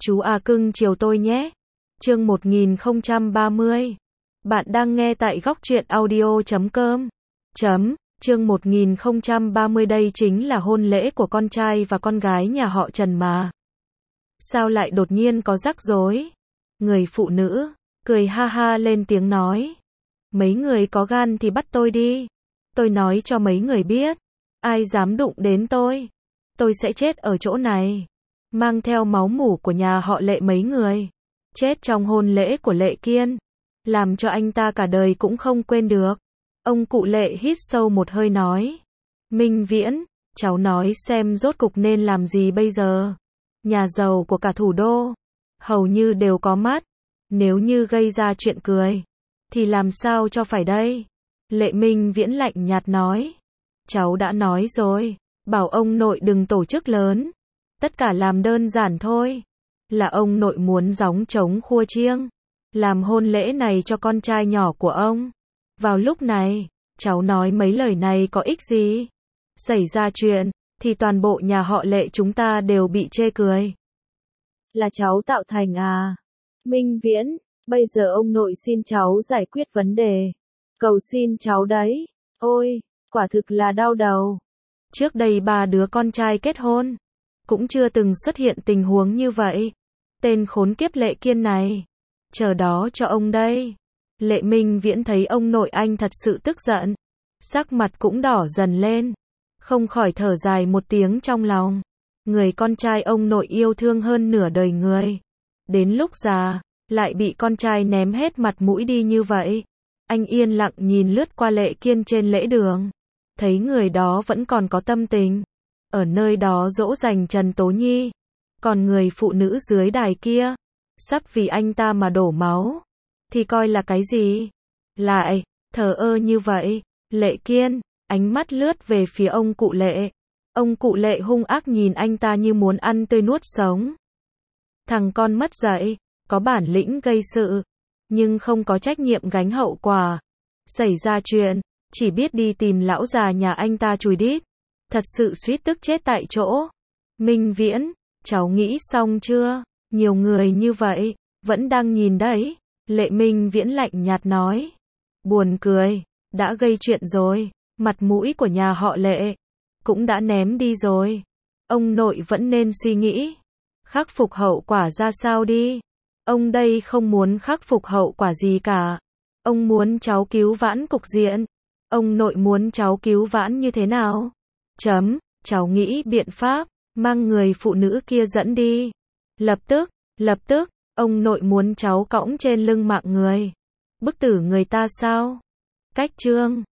Chú à cưng chiều tôi nhé. Chương 1030. Bạn đang nghe tại góc truyện audio.com. Chương 1030 đây chính là hôn lễ của con trai và con gái nhà họ Trần mà. Sao lại đột nhiên có rắc rối? Người phụ nữ cười ha ha lên tiếng nói. Mấy người có gan thì bắt tôi đi. Tôi nói cho mấy người biết, ai dám đụng đến tôi sẽ chết ở chỗ này. Mang theo máu mủ của nhà họ Lệ mấy người, chết trong hôn lễ của Lệ Kiên, làm cho anh ta cả đời cũng không quên được. Ông cụ Lệ hít sâu một hơi nói. Minh Viễn, cháu nói xem rốt cục nên làm gì bây giờ? Nhà giàu của cả thủ đô, hầu như đều có mắt. Nếu như gây ra chuyện cười, thì làm sao cho phải đây? Lệ Minh Viễn lạnh nhạt nói. Cháu đã nói rồi, bảo ông nội đừng tổ chức lớn. Tất cả làm đơn giản thôi. Là ông nội muốn gióng trống khua chiêng, làm hôn lễ này cho con trai nhỏ của ông. Vào lúc này, cháu nói mấy lời này có ích gì? Xảy ra chuyện, thì toàn bộ nhà họ Lệ chúng ta đều bị chê cười. Là cháu tạo thành à? Minh Viễn, bây giờ ông nội xin cháu giải quyết vấn đề. Cầu xin cháu đấy. Ôi, quả thực là đau đầu. Trước đây 3 đứa con trai kết hôn, cũng chưa từng xuất hiện tình huống như vậy. Tên khốn kiếp Lệ Kiên này, chờ đó cho ông đây. Lệ Minh Viễn thấy ông nội anh thật sự tức giận, sắc mặt cũng đỏ dần lên, không khỏi thở dài một tiếng trong lòng. Người con trai ông nội yêu thương hơn nửa đời người, đến lúc già, lại bị con trai ném hết mặt mũi đi như vậy. Anh yên lặng nhìn lướt qua Lệ Kiên trên lễ đường, thấy người đó vẫn còn có tâm tình, ở nơi đó dỗ dành Trần Tố Nhi. Còn người phụ nữ dưới đài kia, sắp vì anh ta mà đổ máu, thì coi là cái gì? Lại, thờ ơ như vậy. Lệ Kiên, ánh mắt lướt về phía ông cụ Lệ. Ông cụ Lệ hung ác nhìn anh ta như muốn ăn tươi nuốt sống. Thằng con mất dạy, có bản lĩnh gây sự, nhưng không có trách nhiệm gánh hậu quả. Xảy ra chuyện, chỉ biết đi tìm lão già nhà anh ta chùi đít. Thật sự suýt tức chết tại chỗ. Minh Viễn, cháu nghĩ xong chưa? Nhiều người như vậy, vẫn đang nhìn đấy. Lệ Minh Viễn lạnh nhạt nói. Buồn cười, đã gây chuyện rồi, mặt mũi của nhà họ Lệ cũng đã ném đi rồi. Ông nội vẫn nên suy nghĩ, khắc phục hậu quả ra sao đi. Ông đây không muốn khắc phục hậu quả gì cả. Ông muốn cháu cứu vãn cục diện. Ông nội muốn cháu cứu vãn như thế nào? Cháu nghĩ biện pháp, mang người phụ nữ kia dẫn đi. Lập tức, ông nội muốn cháu cõng trên lưng mạng người. Bức tử người ta sao? Cách chương